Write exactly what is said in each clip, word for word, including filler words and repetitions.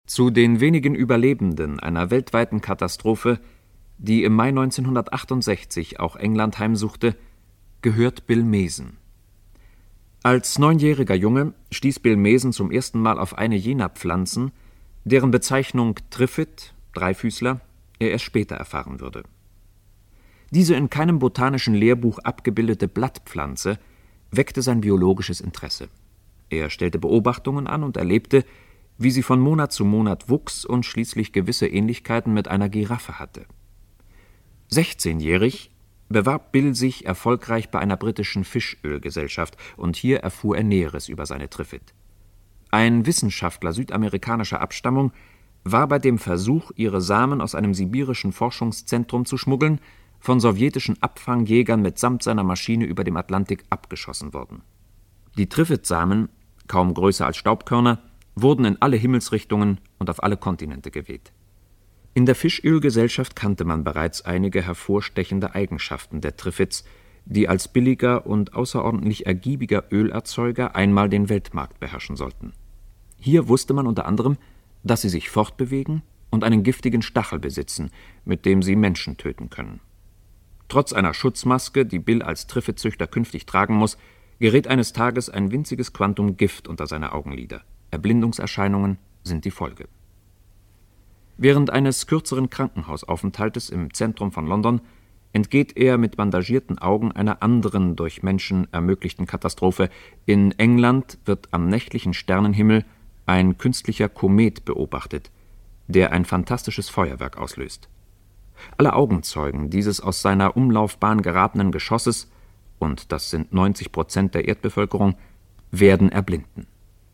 Zu den wenigen Überlebenden einer weltweiten Katastrophe, die im Mai neunzehnhundertachtundsechzig auch England heimsuchte, gehört Bill Mason. Als neunjähriger Junge stieß Bill Mason zum ersten Mal auf eine jener Pflanzen, deren Bezeichnung Trifid, Dreifüßler, er erst später erfahren würde. Diese in keinem botanischen Lehrbuch abgebildete Blattpflanze weckte sein biologisches Interesse. Er stellte Beobachtungen an und erlebte, wie sie von Monat zu Monat wuchs und schließlich gewisse Ähnlichkeiten mit einer Giraffe hatte. sechzehnjährig bewarb Bill sich erfolgreich bei einer britischen Fischölgesellschaft und hier erfuhr er Näheres über seine Trifid. Ein Wissenschaftler südamerikanischer Abstammung war bei dem Versuch, ihre Samen aus einem sibirischen Forschungszentrum zu schmuggeln, von sowjetischen Abfangjägern mitsamt seiner Maschine über dem Atlantik abgeschossen worden. Die Trifid-Samen, kaum größer als Staubkörner, wurden in alle Himmelsrichtungen und auf alle Kontinente geweht. In der Fischölgesellschaft kannte man bereits einige hervorstechende Eigenschaften der Trifids, die als billiger und außerordentlich ergiebiger Ölerzeuger einmal den Weltmarkt beherrschen sollten. Hier wusste man unter anderem, dass sie sich fortbewegen und einen giftigen Stachel besitzen, mit dem sie Menschen töten können. Trotz einer Schutzmaske, die Bill als Trifidzüchter künftig tragen muss, gerät eines Tages ein winziges Quantum Gift unter seine Augenlider. Erblindungserscheinungen sind die Folge. Während eines kürzeren Krankenhausaufenthaltes im Zentrum von London entgeht er mit bandagierten Augen einer anderen durch Menschen ermöglichten Katastrophe. In England wird am nächtlichen Sternenhimmel ein künstlicher Komet beobachtet, der ein fantastisches Feuerwerk auslöst. Alle Augenzeugen dieses aus seiner Umlaufbahn geratenen Geschosses, und das sind neunzig Prozent der Erdbevölkerung, werden erblinden.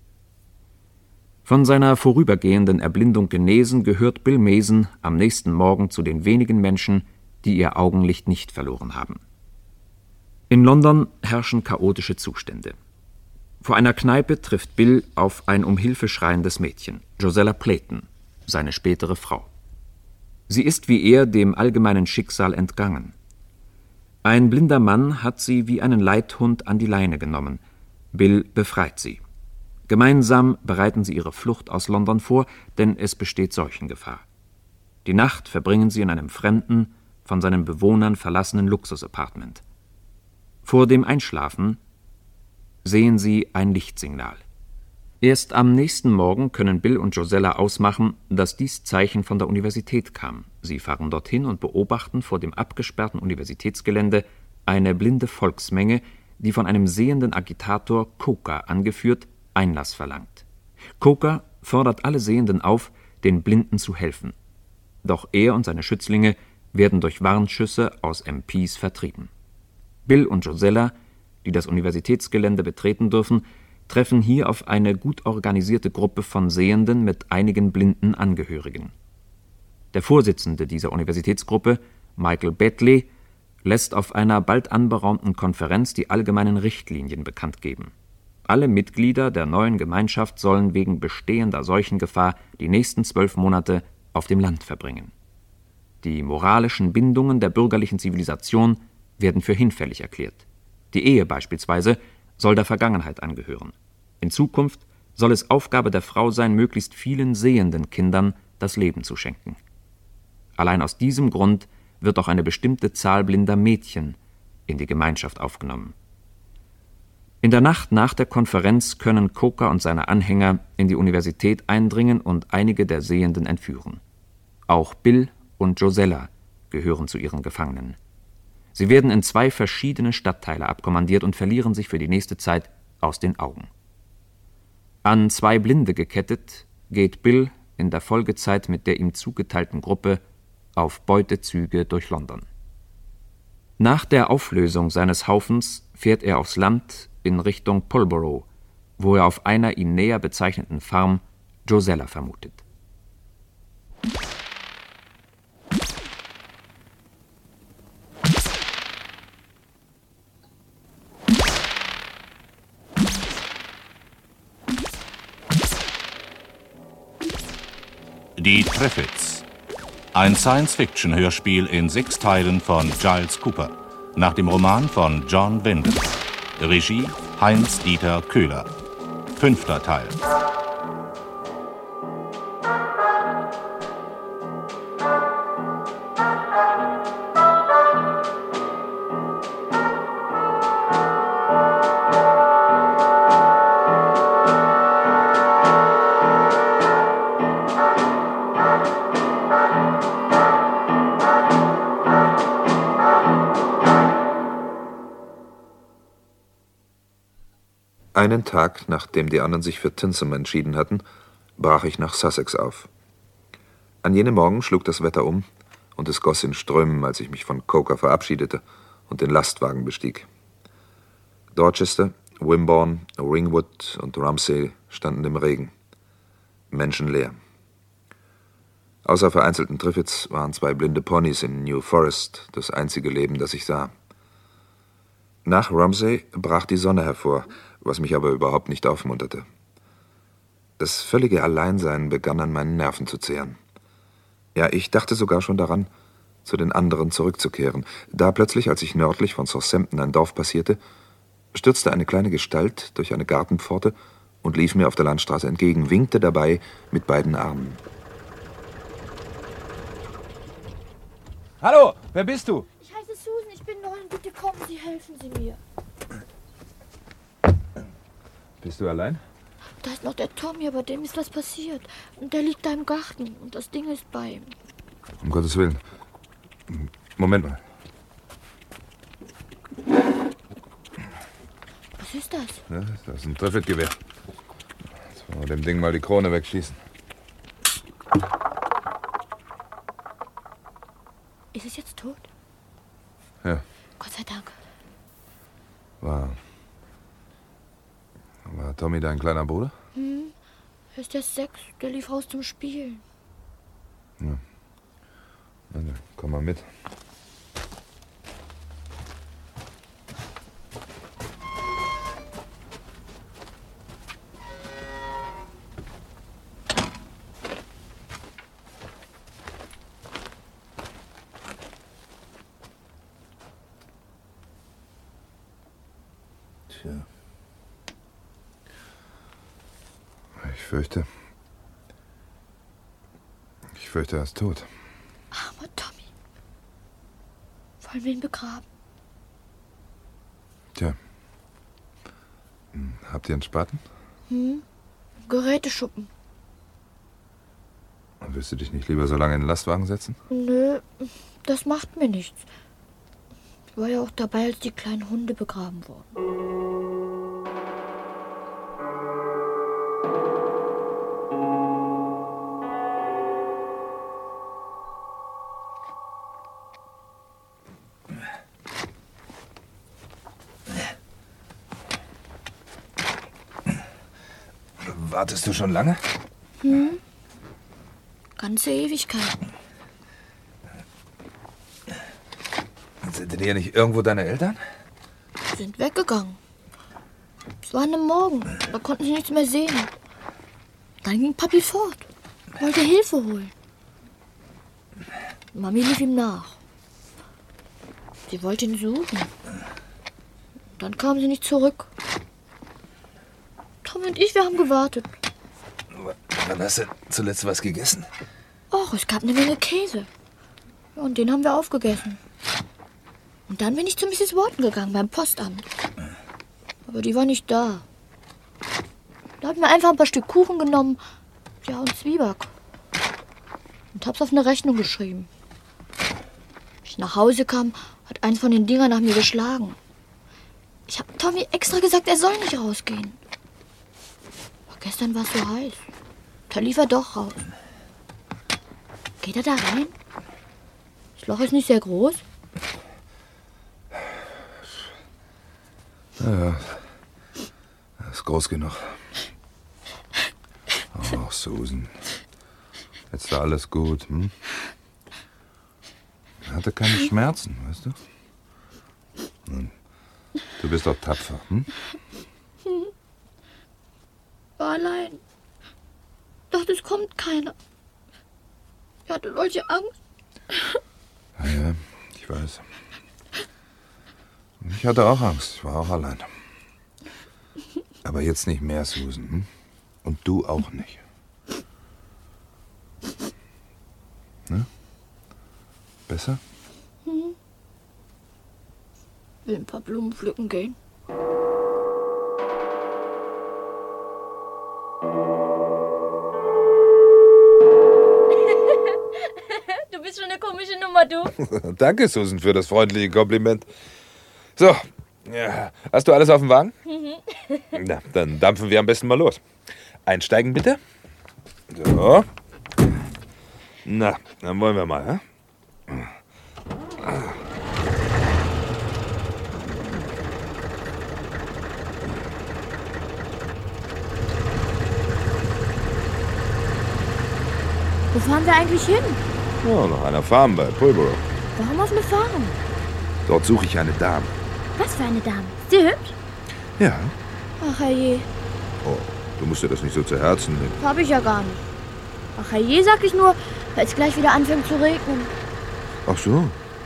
Von seiner vorübergehenden Erblindung genesen, gehört Bill Mason am nächsten Morgen zu den wenigen Menschen, die ihr Augenlicht nicht verloren haben. In London herrschen chaotische Zustände. Vor einer Kneipe trifft Bill auf ein um Hilfe schreiendes Mädchen, Josella Playton, seine spätere Frau. Sie ist wie er dem allgemeinen Schicksal entgangen. Ein blinder Mann hat sie wie einen Leithhund an die Leine genommen. Bill befreit sie. Gemeinsam bereiten sie ihre Flucht aus London vor, denn es besteht Seuchengefahr. Die Nacht verbringen sie in einem fremden, von seinen Bewohnern verlassenen Luxusapartment. Vor dem Einschlafen sehen sie ein Lichtsignal. Erst am nächsten Morgen können Bill und Josella ausmachen, dass dies Zeichen von der Universität kam. Sie fahren dorthin und beobachten vor dem abgesperrten Universitätsgelände eine blinde Volksmenge, die von einem sehenden Agitator, Coker angeführt, Einlass verlangt. Coker fordert alle Sehenden auf, den Blinden zu helfen. Doch er und seine Schützlinge werden durch Warnschüsse aus M Ps vertrieben. Bill und Josella, die das Universitätsgelände betreten dürfen, treffen hier auf eine gut organisierte Gruppe von Sehenden mit einigen blinden Angehörigen. Der Vorsitzende dieser Universitätsgruppe, Michael Betley, lässt auf einer bald anberaumten Konferenz die allgemeinen Richtlinien bekannt geben. Alle Mitglieder der neuen Gemeinschaft sollen wegen bestehender Seuchengefahr die nächsten zwölf Monate auf dem Land verbringen. Die moralischen Bindungen der bürgerlichen Zivilisation werden für hinfällig erklärt. Die Ehe beispielsweise soll der Vergangenheit angehören. In Zukunft soll es Aufgabe der Frau sein, möglichst vielen sehenden Kindern das Leben zu schenken. Allein aus diesem Grund wird auch eine bestimmte Zahl blinder Mädchen in die Gemeinschaft aufgenommen. In der Nacht nach der Konferenz können Coker und seine Anhänger in die Universität eindringen und einige der Sehenden entführen. Auch Bill und Josella gehören zu ihren Gefangenen. Sie werden in zwei verschiedene Stadtteile abkommandiert und verlieren sich für die nächste Zeit aus den Augen. An zwei Blinde gekettet, geht Bill in der Folgezeit mit der ihm zugeteilten Gruppe auf Beutezüge durch London. Nach der Auflösung seines Haufens fährt er aufs Land in Richtung Pulborough, wo er auf einer ihm näher bezeichneten Farm Josella vermutet. Die Trifids. Ein Science-Fiction-Hörspiel in sechs Teilen von Giles Cooper, nach dem Roman von John Wyndham. Regie Heinz-Dieter Köhler. Fünfter Teil. Einen Tag, nachdem die anderen sich für Tinsum entschieden hatten, brach ich nach Sussex auf. An jenem Morgen schlug das Wetter um und es goss in Strömen, als ich mich von Coker verabschiedete und den Lastwagen bestieg. Dorchester, Wimborne, Ringwood und Rumsey standen im Regen. Menschenleer. Außer vereinzelten Triffids waren zwei blinde Ponys in New Forest das einzige Leben, das ich sah. Nach Rumsey brach die Sonne hervor, was mich aber überhaupt nicht aufmunterte. Das völlige Alleinsein begann an meinen Nerven zu zehren. Ja, ich dachte sogar schon daran, zu den anderen zurückzukehren. Da plötzlich, als ich nördlich von Southampton ein Dorf passierte, stürzte eine kleine Gestalt durch eine Gartenpforte und lief mir auf der Landstraße entgegen, winkte dabei mit beiden Armen. Hallo, wer bist du? Ich heiße Susan, ich bin neu und bitte kommen Sie, helfen Sie mir. Bist du allein? Da ist noch der Tommy, aber dem ist was passiert. Und der liegt da im Garten und das Ding ist bei ihm. Um Gottes Willen. Moment mal. Was ist das? Ja, das ist ein Triffelgewehr. Jetzt wollen wir dem Ding mal die Krone wegschießen. Ist es jetzt tot? Ja. Gott sei Dank. War... War Tommy dein kleiner Bruder? Hm, er ist erst sechs, der lief raus zum Spielen. Ja. Na, dann komm mal mit. Tja. Ich fürchte... Ich fürchte, er ist tot. Armer Tommy. Wollen wir ihn begraben? Tja. Habt ihr einen Spaten? Hm, Geräteschuppen. Willst du dich nicht lieber so lange in den Lastwagen setzen? Nö, das macht mir nichts. Ich war ja auch dabei, als die kleinen Hunde begraben wurden. Wartest du schon lange? Hm? Ganze Ewigkeiten. Sind denn hier nicht irgendwo deine Eltern? Sind weggegangen. Es war an einem Morgen. Da konnten sie nichts mehr sehen. Dann ging Papi fort. Wollte Hilfe holen. Mami lief ihm nach. Sie wollte ihn suchen. Dann kam sie nicht zurück. Tom und ich, wir haben gewartet. Wann hast du zuletzt was gegessen? Och, es gab eine Menge Käse. Ja, und den haben wir aufgegessen. Und dann bin ich zu Misses Wharton gegangen, beim Postamt. Aber die war nicht da. Da hat mir einfach ein paar Stück Kuchen genommen, ja, und Zwieback. Und hab's auf eine Rechnung geschrieben. Als ich nach Hause kam, hat eins von den Dingern nach mir geschlagen. Ich hab Tommy extra gesagt, er soll nicht rausgehen. Aber gestern war es so heiß. Da lief er doch raus. Geht er da rein? Das Loch ist nicht sehr groß. Ja, das ist groß genug. Ach, Susan. Jetzt war alles gut, hm? Er hatte keine Schmerzen, weißt du? Hm. Du bist doch tapfer, hm? War allein. Dachte, es kommt keiner. Ich hatte solche Angst. Ja, ja, ich weiß. Ich hatte auch Angst, ich war auch allein. Aber jetzt nicht mehr, Susan, hm? Und du auch nicht. Ne? Besser? Hm. Will ein paar Blumen pflücken gehen. Du bist schon eine komische Nummer, du. Danke, Susan, für das freundliche Kompliment. So, Ja. Hast du alles auf dem Wagen? Na, dann dampfen wir am besten mal los. Einsteigen bitte. So. Na, dann wollen wir mal, hä? Wo fahren wir eigentlich hin? Ja, nach einer Farm bei Pulborough. Warum auf eine Farm? Dort suche ich eine Dame. Was für eine Dame? Ist sie hübsch? Ja. Ach herrje, Oh, du musst dir das nicht so zu Herzen nehmen. hab ich ja gar nicht. Ach herrje, sag ich nur, weil es gleich wieder anfängt zu regnen. Ach so.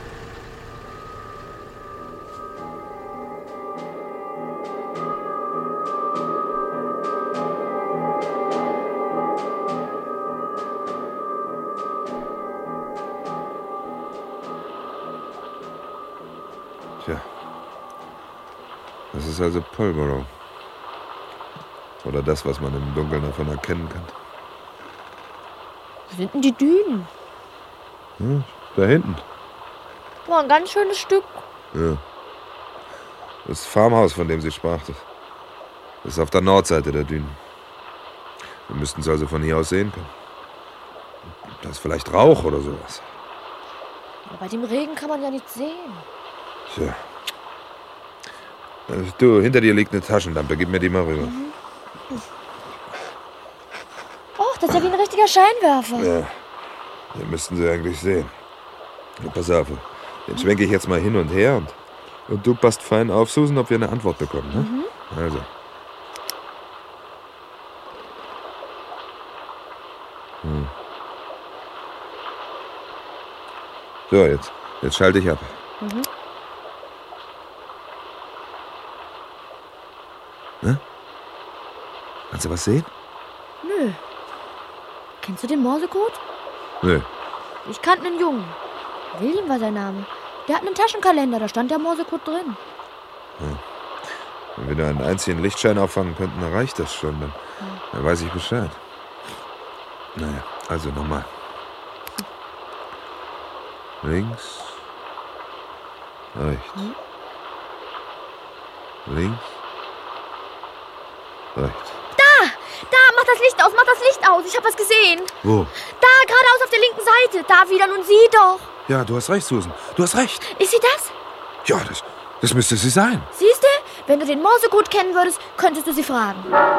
Tja. Das ist also Pulborough. Oder das, was man im Dunkeln davon erkennen kann. Wo sind denn die Dünen? Hm, da hinten. War ein ganz schönes Stück. Ja. Das Farmhaus, von dem sie sprach, das ist auf der Nordseite der Dünen. Wir müssten es also von hier aus sehen können. Da ist vielleicht Rauch oder sowas. Aber bei dem Regen kann man ja nichts sehen. Tja. Äh, Du, hinter dir liegt eine Taschenlampe. Gib mir die mal rüber. Och, das ist ja wie ein richtiger Scheinwerfer. Ja, den müssten sie eigentlich sehen. Ja, pass auf, den schwenke ich jetzt mal hin und her und, und du passt fein auf, Susan, ob wir eine Antwort bekommen. Ne? Mhm. Also. Hm. So, jetzt, jetzt schalte ich ab. Mhm. Ne? Kannst du was sehen? Nö. Kennst du den Morsecode? Nö. Ich kannte einen Jungen. William war sein Name. Der hat einen Taschenkalender, da stand der Morsecode drin. Wenn wir da einen einzigen Lichtschein auffangen könnten, dann reicht das schon. Dann, dann weiß ich Bescheid. Naja, also nochmal. Links. Rechts. Links. Rechts. Da, mach das Licht aus, mach das Licht aus. Ich hab was gesehen. Wo? Da, geradeaus auf der linken Seite. Da wieder, nun sieh doch. Ja, du hast recht, Susan. Du hast recht. Ist sie das? Ja, das, das müsste sie sein. Siehst du? Wenn du den Morsecode kennen würdest, könntest du sie fragen.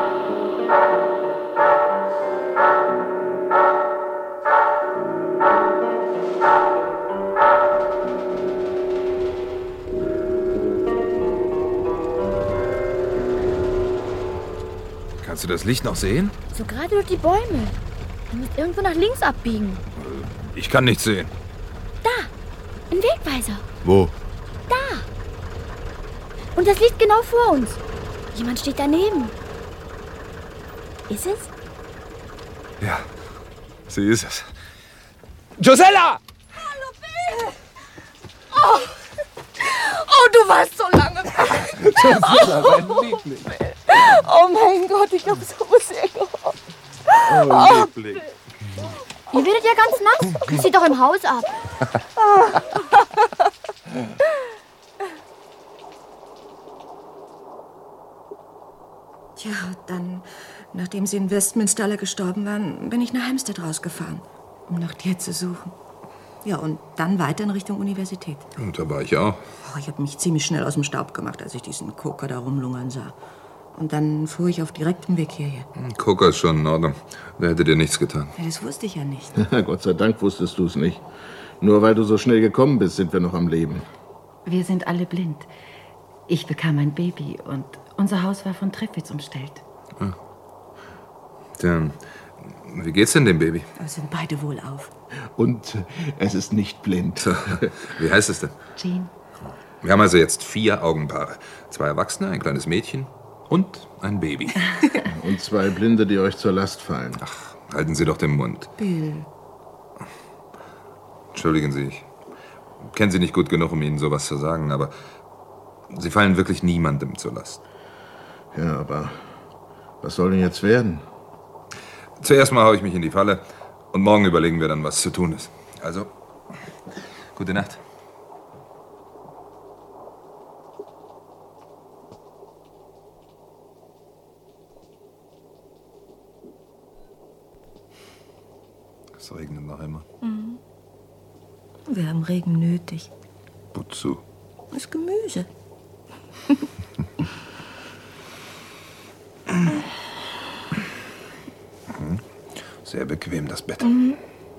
Kannst du das Licht noch sehen? So gerade durch die Bäume. Du musst irgendwo nach links abbiegen. Ich kann nichts sehen. Da, ein Wegweiser. Wo? Da. Und das liegt genau vor uns. Jemand steht daneben. Ist es? Ja, sie ist es. Josella! Hallo, Bill! Oh, oh du warst so lange weg. Josella, dein Liebling. Oh mein Gott, ich habe so sehr gehofft. Oh, Liebling. Ihr werdet ja ganz nass. Das sieht doch im Haus ab. Tja, dann, nachdem sie in Westminster alle gestorben waren, bin ich nach Hampstead rausgefahren, um nach dir zu suchen. Ja, und dann weiter in Richtung Universität. Und da war ich auch. Oh, ich habe mich ziemlich schnell aus dem Staub gemacht, als ich diesen Koker da rumlungern sah. Und dann fuhr ich auf direktem Weg hierher. Coker ist schon in Ordnung. Der hätte dir nichts getan. Ja, das wusste ich ja nicht. Gott sei Dank wusstest du es nicht. Nur weil du so schnell gekommen bist, sind wir noch am Leben. Wir sind alle blind. Ich bekam ein Baby und unser Haus war von Trefwitz umstellt. Ah. Tja, wie geht's denn dem Baby? Wir sind beide wohlauf. Und es ist nicht blind. Wie heißt es denn? Jean. Wir haben also jetzt vier Augenpaare. Zwei Erwachsene, ein kleines Mädchen und ein Baby. Und zwei Blinde, die euch zur Last fallen. Ach, halten Sie doch den Mund. Bill. Entschuldigen Sie, ich kenne Sie nicht gut genug, um Ihnen sowas zu sagen, aber Sie fallen wirklich niemandem zur Last. Ja, aber was soll denn jetzt werden? Zuerst mal hau ich mich in die Falle und morgen überlegen wir dann, was zu tun ist. Also, gute Nacht. Es regnet noch immer. Mhm. Wir haben Regen nötig. Wozu? Das Gemüse. Sehr bequem, das Bett. Mhm.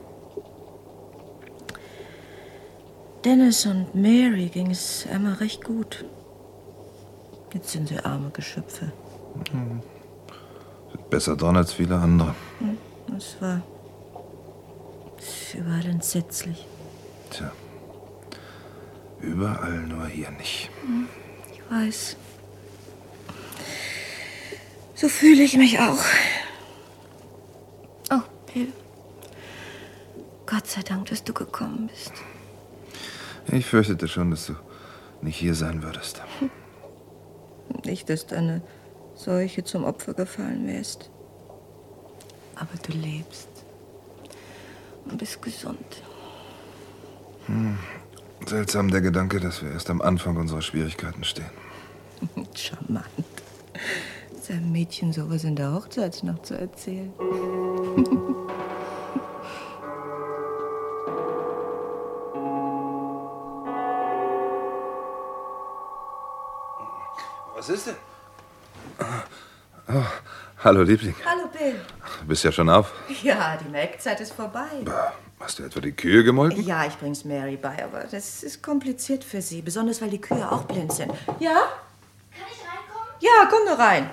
Dennis und Mary ging es einmal recht gut. Jetzt sind sie arme Geschöpfe. Mhm. Sind besser dran als viele andere. Das war das ist überall entsetzlich. Tja. Überall, nur hier nicht. Ich weiß. So fühle ich mich auch. Oh, Bill. Gott sei Dank, dass du gekommen bist. Ich fürchtete schon, dass du nicht hier sein würdest. Nicht, dass deine Seuche zum Opfer gefallen wärst. Aber du lebst. Und bist gesund. Hm. Seltsam der Gedanke, dass wir erst am Anfang unserer Schwierigkeiten stehen. Charmant. Seinem Mädchen sowas in der Hochzeitsnacht zu erzählen. Was ist denn? Oh, hallo, Liebling. Hallo, Bill. Du bist ja schon auf. Ja, die Melkzeit ist vorbei. Hast du etwa die Kühe gemolken? Ja, ich bring's Mary bei, aber das ist kompliziert für sie. Besonders, weil die Kühe auch blind sind. Ja? Kann ich reinkommen? Ja, komm nur rein.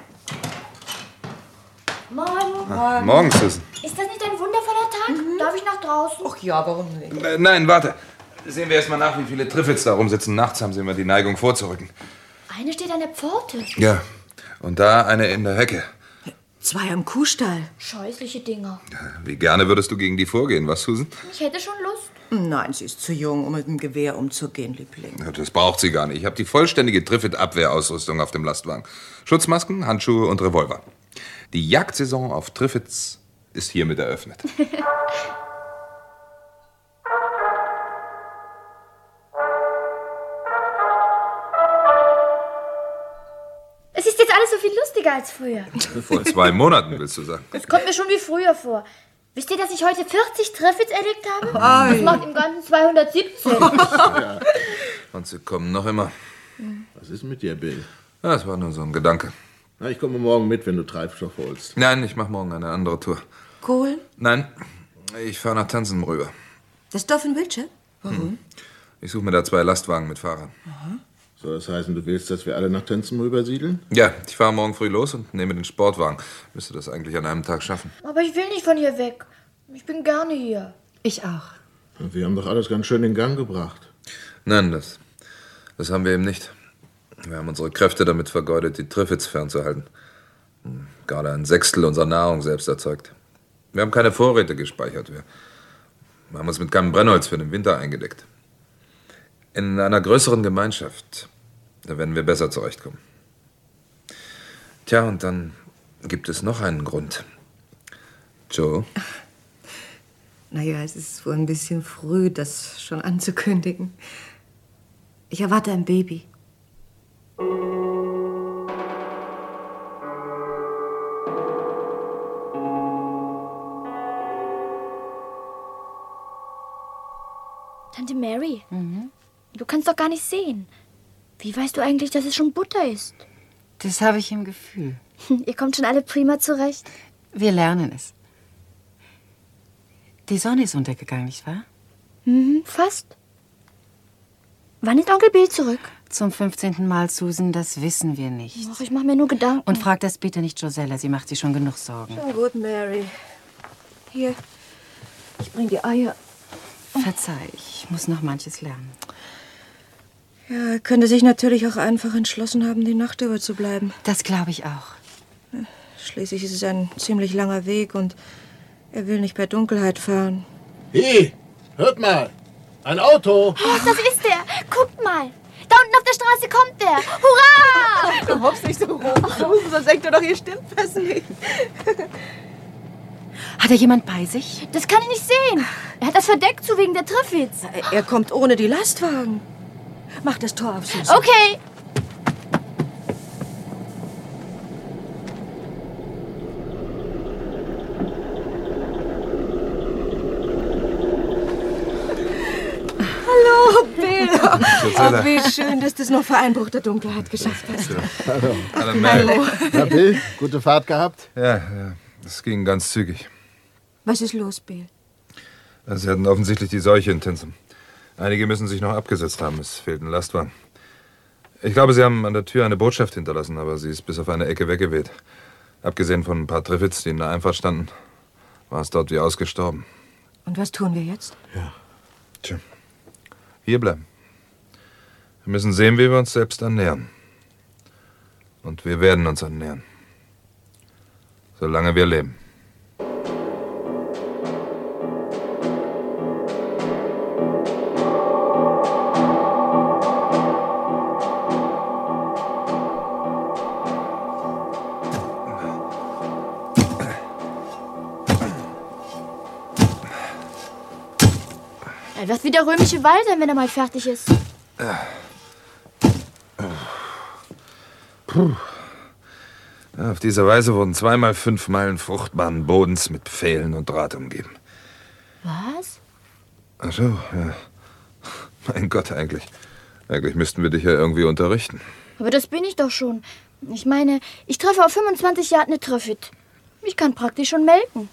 Morgen. Ah, morgen, Susan. Ist das nicht ein wundervoller Tag? Darf ich nach draußen? Ach ja, warum nicht? Äh, nein, warte. Sehen wir erst mal nach, wie viele Triffids da rumsitzen. Nachts haben sie immer die Neigung vorzurücken. Eine steht an der Pforte. Ja, und da eine in der Hecke. Zwei am Kuhstall. Scheußliche Dinger. Wie gerne würdest du gegen die vorgehen, was, Susan? Ich hätte schon Lust. Nein, sie ist zu jung, um mit dem Gewehr umzugehen, Liebling. Ja, das braucht sie gar nicht. Ich habe die vollständige Triffid-Abwehrausrüstung auf dem Lastwagen. Schutzmasken, Handschuhe und Revolver. Die Jagdsaison auf Triffids ist hiermit eröffnet. Es ist jetzt alles so viel lustiger als früher. Vor zwei Monaten, willst du sagen? Es kommt mir schon wie früher vor. Wisst ihr, dass ich heute vierzig Triffids erlegt habe? Ei. Das macht im Ganzen zweihundertsiebzehn. Ja. Und sie kommen noch immer. Was ist mit dir, Bill? Das war nur so ein Gedanke. Na, ich komme morgen mit, wenn du Treibstoff holst. Nein, ich mache morgen eine andere Tour. Kohlen? Nein, ich fahre nach Tansen rüber. Das Dorf in Wiltshire? Warum? Hm. Ich suche mir da zwei Lastwagen mit Fahrern. Aha. Soll das heißen, du willst, dass wir alle nach Tensen rübersiedeln? Ja, ich fahre morgen früh los und nehme den Sportwagen. Müsste das eigentlich an einem Tag schaffen. Aber ich will nicht von hier weg. Ich bin gerne hier. Ich auch. Wir haben doch alles ganz schön in Gang gebracht. Nein, das, das haben wir eben nicht. Wir haben unsere Kräfte damit vergeudet, die Triffids fernzuhalten. Gerade ein Sechstel unserer Nahrung selbst erzeugt. Wir haben keine Vorräte gespeichert. Wir haben uns mit keinem Brennholz für den Winter eingedeckt. In einer größeren Gemeinschaft, da werden wir besser zurechtkommen. Tja, und dann gibt es noch einen Grund. Joe? Naja, es ist wohl ein bisschen früh, das schon anzukündigen. Ich erwarte ein Baby. Tante Mary, mhm. Du kannst doch gar nicht sehen. Wie weißt du eigentlich, dass es schon Butter ist? Das habe ich im Gefühl. Ihr kommt schon alle prima zurecht. Wir lernen es. Die Sonne ist untergegangen, nicht wahr? Mhm, fast. Wann ist Onkel Bill zurück? Zum fünfzehnten Mal, Susan, das wissen wir nicht. Ach, ich mache mir nur Gedanken. Und frag das bitte nicht Josella, sie macht sich schon genug Sorgen. Schon gut, Mary. Hier, ich bring die Eier. Verzeih, ich muss noch manches lernen. Ja, er könnte sich natürlich auch einfach entschlossen haben, die Nacht über zu bleiben. Das glaube ich auch. Schließlich ist es ein ziemlich langer Weg und er will nicht bei Dunkelheit fahren. Hey, hört mal! Ein Auto! Oh, das ist der! Guckt mal! Da unten auf der Straße kommt der! Hurra! Du hoffst nicht so hoch, Susan, sonst denkt du doch, ihr stimmt was nicht. Hat er jemand bei sich? Das kann ich nicht sehen. Er hat das verdeckt, so wegen der Triffids. Er kommt ohne die Lastwagen. Mach das Tor auf, Susan. Okay. Hallo, Bill. Gisela. Oh, wie schön, dass du es noch vor Einbruch der Dunkelheit geschafft hast. Hallo. Hallo, Mel. Na, Bill, gute Fahrt gehabt? Ja, ja, das ging ganz zügig. Was ist los, Bill? Sie hatten offensichtlich die Seuche in Tinsum. Einige müssen sich noch abgesetzt haben. Es fehlten Lastwagen. Ich glaube, Sie haben an der Tür eine Botschaft hinterlassen, aber sie ist bis auf eine Ecke weggeweht. Abgesehen von ein paar Triffids, die in der Einfahrt standen, war es dort wie ausgestorben. Und was tun wir jetzt? Ja. Tja. Hier bleiben. Wir müssen sehen, wie wir uns selbst annähern. Und wir werden uns annähern. Solange wir leben. Er wird wie der römische Wall sein, wenn er mal fertig ist. Puh. Ja, auf diese Weise wurden zweimal fünf Meilen fruchtbaren Bodens mit Pfählen und Draht umgeben. Was? Ach so, ja. Mein Gott, eigentlich. Eigentlich müssten wir dich ja irgendwie unterrichten. Aber das bin ich doch schon. Ich meine, ich treffe auf fünfundzwanzig Yard eine Triffid. Ich kann praktisch schon melken.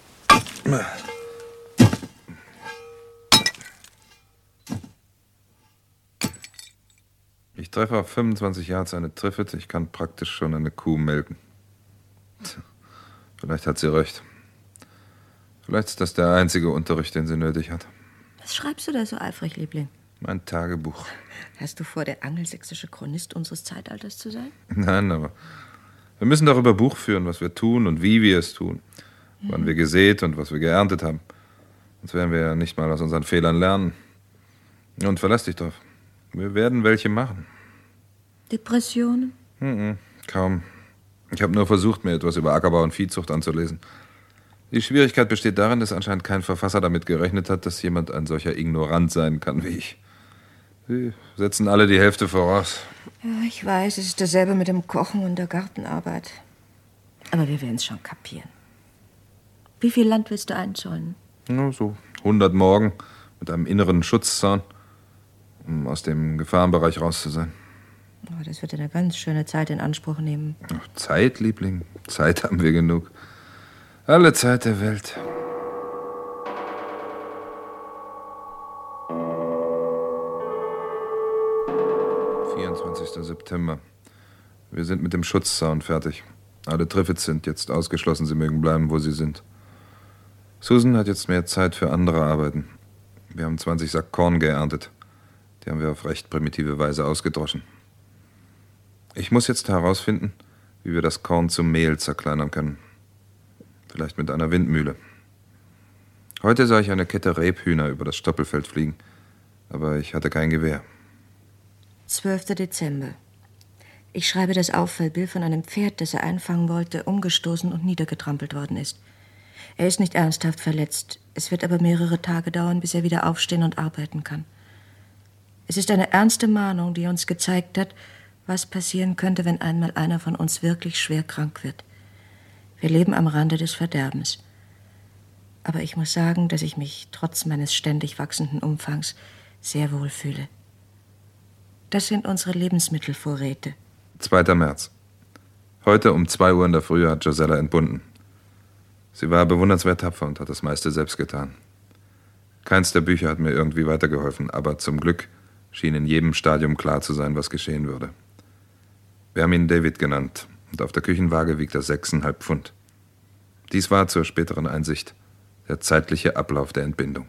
Ich treffe auf fünfundzwanzig Yards eine Triffid. Ich kann praktisch schon eine Kuh melken. Vielleicht hat sie recht. Vielleicht ist das der einzige Unterricht, den sie nötig hat. Was schreibst du da so eifrig, Liebling? Mein Tagebuch. Hast du vor, der angelsächsische Chronist unseres Zeitalters zu sein? Nein, aber wir müssen darüber Buch führen, was wir tun und wie wir es tun. Mhm. Wann wir gesät und was wir geerntet haben. Sonst werden wir ja nicht mal aus unseren Fehlern lernen. Und verlass dich drauf. Wir werden welche machen. Depressionen? Mhm, kaum. Ich habe nur versucht, mir etwas über Ackerbau und Viehzucht anzulesen. Die Schwierigkeit besteht darin, dass anscheinend kein Verfasser damit gerechnet hat, dass jemand ein solcher Ignorant sein kann wie ich. Sie setzen alle die Hälfte voraus. Ja, ich weiß, es ist dasselbe mit dem Kochen und der Gartenarbeit. Aber wir werden es schon kapieren. Wie viel Land willst du einzäunen? Ja, so hundert Morgen mit einem inneren Schutzzaun, um aus dem Gefahrenbereich raus zu sein. Oh, das wird eine ganz schöne Zeit in Anspruch nehmen. Ach, Zeit, Liebling. Zeit haben wir genug. Alle Zeit der Welt. vierundzwanzigster September. Wir sind mit dem Schutzzaun fertig. Alle Triffids sind jetzt ausgeschlossen, sie mögen bleiben, wo sie sind. Susan hat jetzt mehr Zeit für andere Arbeiten. Wir haben zwanzig Sack Korn geerntet. Die haben wir auf recht primitive Weise ausgedroschen. Ich muss jetzt herausfinden, wie wir das Korn zum Mehl zerkleinern können. Vielleicht mit einer Windmühle. Heute sah ich eine Kette Rebhühner über das Stoppelfeld fliegen, aber ich hatte kein Gewehr. zwölfter Dezember. Ich schreibe das auf, weil Bill von einem Pferd, das er einfangen wollte, umgestoßen und niedergetrampelt worden ist. Er ist nicht ernsthaft verletzt. Es wird aber mehrere Tage dauern, bis er wieder aufstehen und arbeiten kann. Es ist eine ernste Mahnung, die uns gezeigt hat, was passieren könnte, wenn einmal einer von uns wirklich schwer krank wird. Wir leben am Rande des Verderbens. Aber ich muss sagen, dass ich mich trotz meines ständig wachsenden Umfangs sehr wohl fühle. Das sind unsere Lebensmittelvorräte. zweiter März. Heute um zwei Uhr in der Früh hat Gisela entbunden. Sie war bewundernswert tapfer und hat das meiste selbst getan. Keins der Bücher hat mir irgendwie weitergeholfen, aber zum Glück schien in jedem Stadium klar zu sein, was geschehen würde. Wir haben ihn David genannt und auf der Küchenwaage wiegt er sechseinhalb Pfund. Dies war zur späteren Einsicht der zeitliche Ablauf der Entbindung.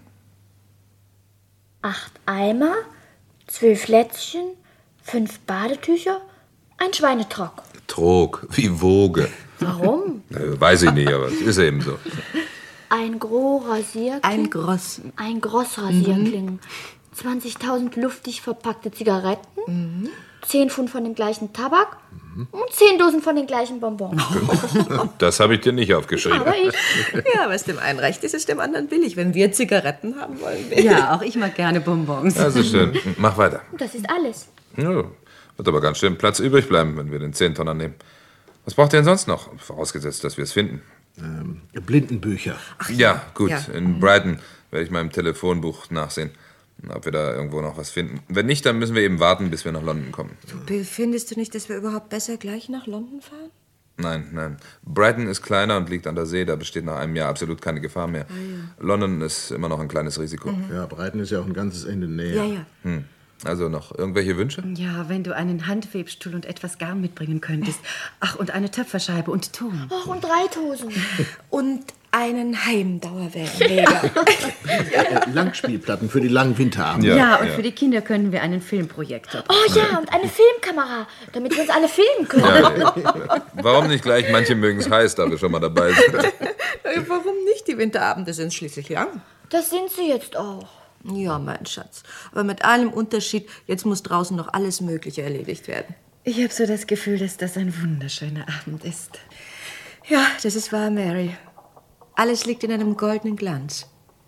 Acht Eimer, zwölf Lätzchen, fünf Badetücher, ein Schweinetrock. Trog, wie Woge. Warum? Weiß ich nicht, aber es ist eben so. Ein Gros Rasierklingen. Ein Gross. Ein Gross Rasierklingen. Mhm. zwanzigtausend luftig verpackte Zigaretten. Mhm. zehn Pfund von dem gleichen Tabak. Mhm. Und zehn Dosen von den gleichen Bonbons. Das habe ich dir nicht aufgeschrieben. Aber ich. Ja, was dem einen recht ist, ist dem anderen billig. Wenn wir Zigaretten haben wollen. Ja, auch ich mag gerne Bonbons. Das ist schön. Mach weiter. Das ist alles. Ja, wird aber ganz schön Platz übrig bleiben, wenn wir den Zehntonner nehmen. Was braucht ihr denn sonst noch? Vorausgesetzt, dass wir es finden. Ähm, Blindenbücher. Ach, ja, gut. Ja. In Brighton werde ich meinem Telefonbuch nachsehen. ob wir da irgendwo noch was finden. Wenn nicht, dann müssen wir eben warten, bis wir nach London kommen. Du, Bill, findest du nicht, dass wir überhaupt besser gleich nach London fahren? Nein, nein. Brighton ist kleiner und liegt an der See. Da besteht nach einem Jahr absolut keine Gefahr mehr. Ah, ja. London ist immer noch ein kleines Risiko. Mhm. Ja, Brighton ist ja auch ein ganzes Ende näher. Ja, ja. Hm. Also noch irgendwelche Wünsche? Ja, wenn du einen Handwebstuhl und etwas Garn mitbringen könntest. Ach, und eine Töpferscheibe und Ton. Ach, und Reithosen. Und einen Heimdauerwellenleger. ja, äh, Langspielplatten für die langen Winterabende. Ja, ja, und ja. für die Kinder können wir einen Filmprojektor brauchen. Oh ja, und eine Filmkamera, damit wir uns alle filmen können. Ja, ja. Warum nicht gleich? Manche mögen es heiß, da wir schon mal dabei sind. Warum nicht? Die Winterabende sind schließlich lang. Das sind sie jetzt auch. Ja, mein Schatz. Aber mit einem Unterschied, jetzt muss draußen noch alles Mögliche erledigt werden. Ich habe so das Gefühl, dass das ein wunderschöner Abend ist. Ja, das ist wahr, Mary. Alles liegt in einem goldenen Glanz.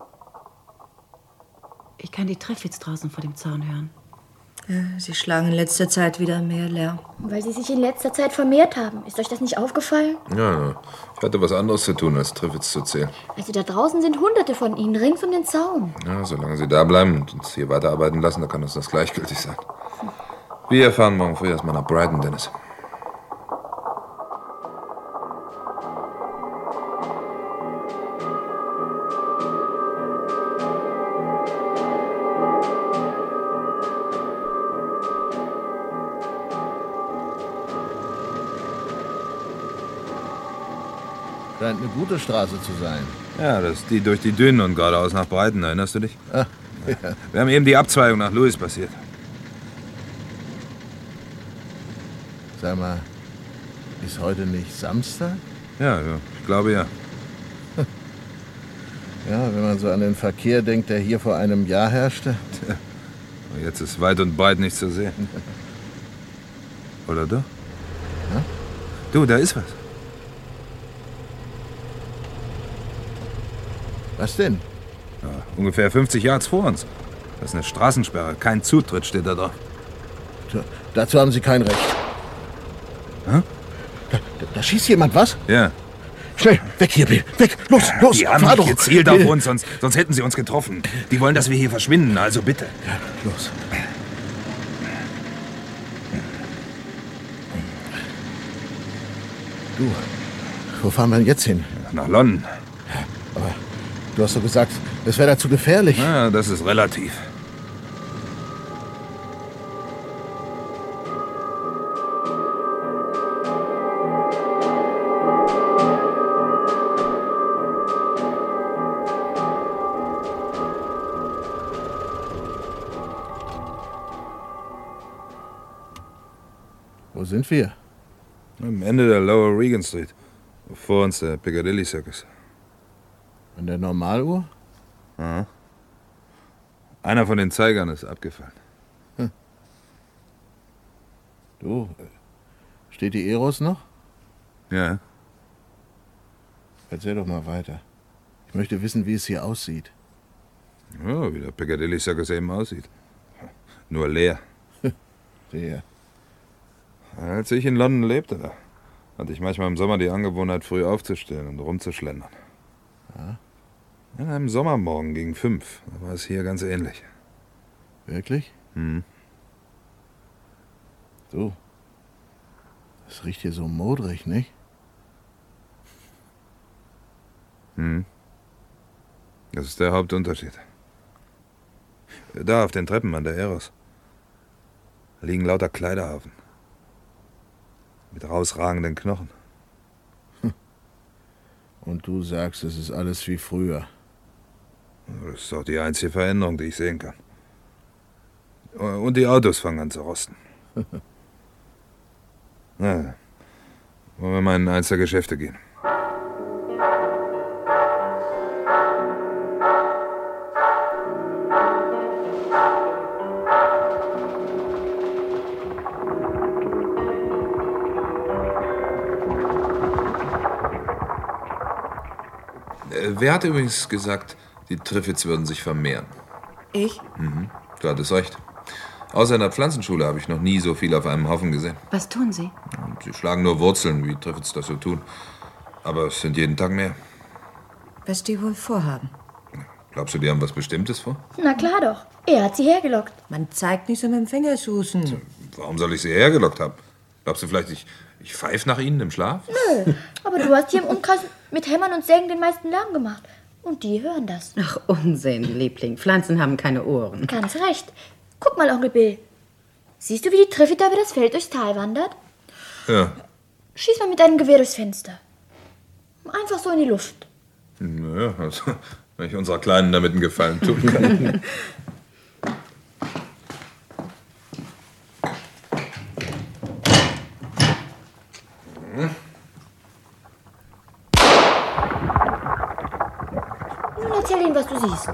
Ich kann die Treffits draußen vor dem Zaun hören. Ja, sie schlagen in letzter Zeit wieder mehr Lärm. Weil sie sich in letzter Zeit vermehrt haben. Ist euch das nicht aufgefallen? Ja, ich hatte was anderes zu tun, als Treffits zu zählen. Also da draußen sind hunderte von ihnen, rings um den Zaun. Ja, solange sie da bleiben und uns hier weiterarbeiten lassen, da kann uns das gleichgültig sein. Wir fahren morgen früh erstmal nach Brighton, Dennis. Scheint eine gute Straße zu sein. Ja, das ist die durch die Dünen und geradeaus nach Brighton, erinnerst du dich? Ah, ja. Wir haben eben die Abzweigung nach Lewis passiert. Sag mal, ist heute nicht Samstag? Ja, ja, ich glaube ja. Ja, wenn man so an den Verkehr denkt, der hier vor einem Jahr herrschte. Tja, jetzt ist weit und breit nichts zu sehen. Oder du? Ja? Du, da ist was. Was denn? Ja, ungefähr fünfzig Yards vor uns. Das ist eine Straßensperre. Kein Zutritt steht da drauf. Tja, dazu haben Sie kein Recht. Hä? Da, da, da schießt jemand was? Ja. Schnell, weg hier, Bill. Weg, los, los. Die haben fahr nicht doch. gezielt auf uns, sonst, sonst hätten sie uns getroffen. Die wollen, dass wir hier verschwinden, also bitte. Ja, los. Du, wo fahren wir denn jetzt hin? Nach London. Aber du hast doch gesagt, es wäre da zu gefährlich. Ja, das ist relativ. Wo sind wir? Am Ende der Lower Regan Street. Vor uns der Piccadilly Circus. An der Normaluhr? Aha. Einer von den Zeigern ist abgefallen. Hm. Du, steht die Eros noch? Ja. Erzähl doch mal weiter. Ich möchte wissen, wie es hier aussieht. Ja, wie der Piccadilly Circus eben aussieht. Nur leer. Der. Als ich in London lebte, da hatte ich manchmal im Sommer die Angewohnheit, früh aufzustehen und rumzuschlendern. Ja? An einem Sommermorgen gegen fünf, da war es hier ganz ähnlich. Wirklich? Hm. Du, das riecht hier so modrig, nicht? Hm. Das ist der Hauptunterschied. Da auf den Treppen an der Eros liegen lauter Kleiderhaufen. Mit rausragenden Knochen. Und du sagst, es ist alles wie früher. Das ist doch die einzige Veränderung, die ich sehen kann. Und die Autos fangen an zu rosten. Na, wollen wir mal in eins der Geschäfte gehen. Wer hat übrigens gesagt, die Triffids würden sich vermehren? Ich? Mhm. Du hattest recht. Außer in der Pflanzenschule habe ich noch nie so viel auf einem Haufen gesehen. Was tun Sie? Sie schlagen nur Wurzeln, wie Triffids das so tun. Aber es sind jeden Tag mehr. Was die wohl vorhaben? Glaubst du, die haben was Bestimmtes vor? Na klar doch. Er hat sie hergelockt. Man zeigt nicht so mit dem Finger, Susan. Warum soll ich sie hergelockt haben? Glaubst du vielleicht, ich, ich pfeife nach ihnen im Schlaf? Nö, aber du hast hier im Umkreis mit Hämmern und Sägen den meisten Lärm gemacht. Und die hören das. Ach, Unsinn, Liebling. Pflanzen haben keine Ohren. Ganz recht. Guck mal, Onkel Bill. Siehst du, wie die Triffita über das Feld durchs Tal wandert? Ja. Schieß mal mit deinem Gewehr durchs Fenster. Einfach so in die Luft. Naja, also, wenn ich unserer Kleinen damit einen Gefallen tun kann. Nun erzähl ihnen, was du siehst.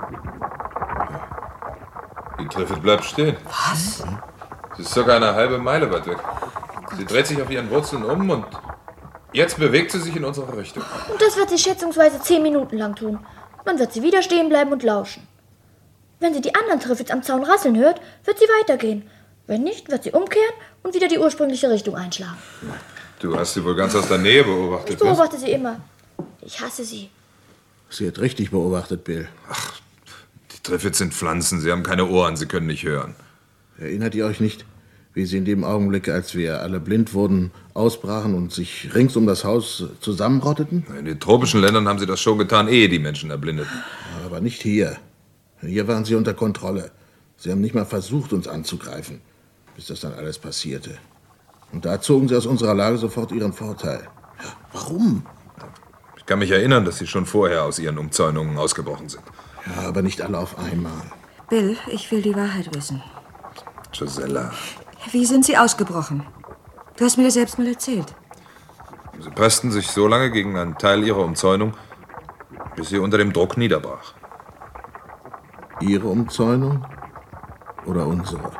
Die Triffit bleibt stehen. Was? Sie ist sogar eine halbe Meile weit weg. Sie dreht sich auf ihren Wurzeln um und jetzt bewegt sie sich in unsere Richtung. Und das wird sie schätzungsweise zehn Minuten lang tun. Dann wird sie wieder stehen bleiben und lauschen. Wenn sie die anderen Triffits am Zaun rasseln hört, wird sie weitergehen. Wenn nicht, wird sie umkehren und wieder die ursprüngliche Richtung einschlagen. Du hast sie wohl ganz aus der Nähe beobachtet, Ich beobachte sie immer. Ich hasse sie. Sie hat richtig beobachtet, Bill. Ach, die Triffits sind Pflanzen. Sie haben keine Ohren, sie können nicht hören. Erinnert ihr euch nicht, wie sie in dem Augenblick, als wir alle blind wurden, ausbrachen und sich rings um das Haus zusammenrotteten? In den tropischen Ländern haben sie das schon getan, ehe die Menschen erblindeten. Aber nicht hier. Hier waren sie unter Kontrolle. Sie haben nicht mal versucht, uns anzugreifen, bis das dann alles passierte. Und da zogen sie aus unserer Lage sofort ihren Vorteil. Ja, warum? Ich kann mich erinnern, dass sie schon vorher aus ihren Umzäunungen ausgebrochen sind. Ja, aber nicht alle auf einmal. Bill, ich will die Wahrheit wissen. Gisella. Wie sind Sie ausgebrochen? Du hast mir das selbst mal erzählt. Sie pressten sich so lange gegen einen Teil ihrer Umzäunung, bis sie unter dem Druck niederbrach. Ihre Umzäunung oder unsere?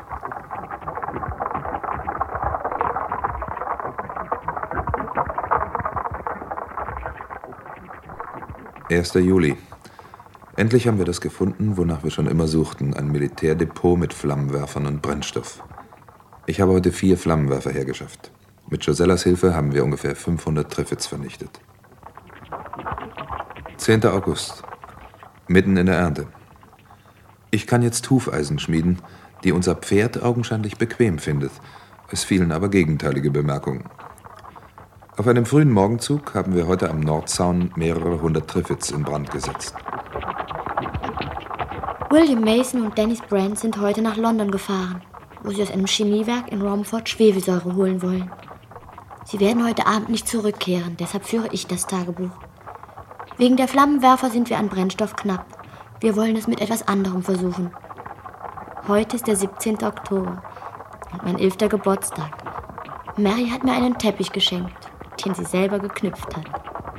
erster Juli. Endlich haben wir das gefunden, wonach wir schon immer suchten. Ein Militärdepot mit Flammenwerfern und Brennstoff. Ich habe heute vier Flammenwerfer hergeschafft. Mit Gisellas Hilfe haben wir ungefähr fünfhundert Triffits vernichtet. zehnter August. Mitten in der Ernte. Ich kann jetzt Hufeisen schmieden, die unser Pferd augenscheinlich bequem findet. Es fielen aber gegenteilige Bemerkungen. Auf einem frühen Morgenzug haben wir heute am Nordzaun mehrere hundert Triffits in Brand gesetzt. William Mason und Dennis Brand sind heute nach London gefahren, wo sie aus einem Chemiewerk in Romford Schwefelsäure holen wollen. Sie werden heute Abend nicht zurückkehren, deshalb führe ich das Tagebuch. Wegen der Flammenwerfer sind wir an Brennstoff knapp. Wir wollen es mit etwas anderem versuchen. Heute ist der siebzehnte Oktober und mein elfter Geburtstag. Mary hat mir einen Teppich geschenkt, den sie selber geknüpft hat.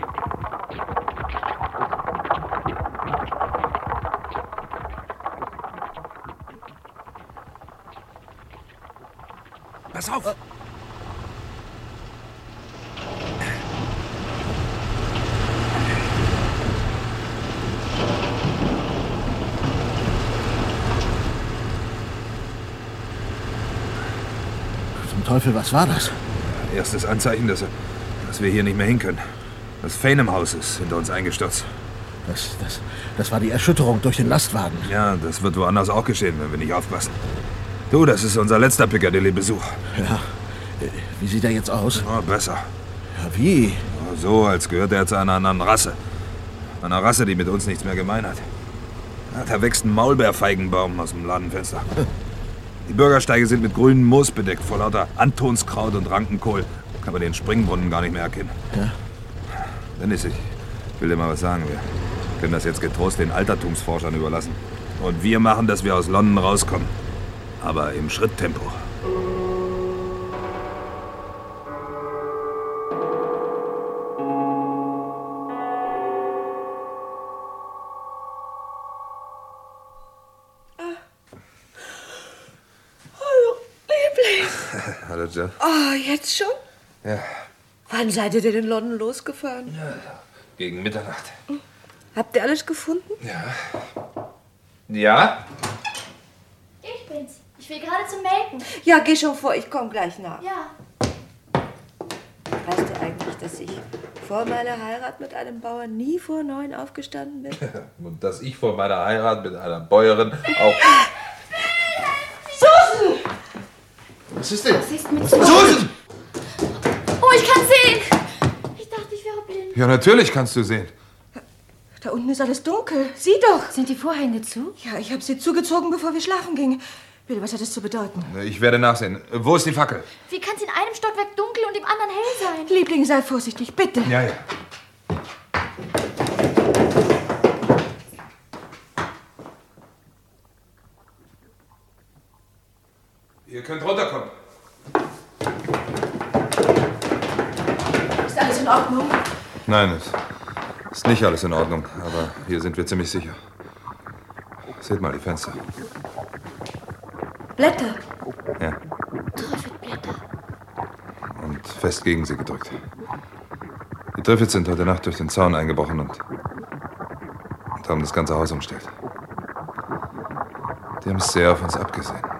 Pass auf! Zum Teufel, was war das? Erstes Anzeichen, dass, dass wir hier nicht mehr hin können. Das Fainham-Haus ist hinter uns eingestürzt. Das, das, das war die Erschütterung durch den Lastwagen. Ja, das wird woanders auch geschehen, wenn wir nicht aufpassen. Du, das ist unser letzter Piccadilly-Besuch. Ja. Wie sieht er jetzt aus? Oh, besser. Ja, wie? Oh, so, als gehört er zu einer anderen Rasse. Einer Rasse, die mit uns nichts mehr gemein hat. Ja, da wächst ein Maulbeerfeigenbaum aus dem Ladenfenster. Die Bürgersteige sind mit grünem Moos bedeckt, vor lauter Antonskraut und Rankenkohl. Kann man den Springbrunnen gar nicht mehr erkennen. Ja. Dennis, ich will dir mal was sagen. Wir können das jetzt getrost den Altertumsforschern überlassen. Und wir machen, dass wir aus London rauskommen. Aber im Schritttempo. Hallo, Jill. Oh, jetzt schon? Ja. Wann seid ihr denn in London losgefahren? Ja, gegen Mitternacht. Habt ihr alles gefunden? Ja. Ja? Ich bin's. Ich will gerade zum Melken. Ja, geh schon vor, ich komme gleich nach. Ja. Weißt du eigentlich, dass ich vor meiner Heirat mit einem Bauern nie vor neun aufgestanden bin? Und dass ich vor meiner Heirat mit einer Bäuerin auch... Susan! Was ist denn? Was ist mit Susan! Oh, ich kann sehen! Ich dachte, ich wäre blind. Ja, natürlich kannst du sehen. Da unten ist alles dunkel. Sieh doch. Sind die Vorhänge zu? Ja, ich habe sie zugezogen, bevor wir schlafen gingen. Bill, was hat das zu bedeuten? Ich werde nachsehen. Wo ist die Fackel? Wie kann es in einem Stockwerk dunkel und im anderen hell sein? Liebling, sei vorsichtig, bitte. Ja, ja. Ihr könnt runterkommen. Ist alles in Ordnung? Nein, es ist nicht alles in Ordnung, aber hier sind wir ziemlich sicher. Seht mal die Fenster. Blätter. Ja. Trüffelblätter. Und fest gegen sie gedrückt. Die Triffids sind heute Nacht durch den Zaun eingebrochen und, und haben das ganze Haus umstellt. Die haben es sehr auf uns abgesehen.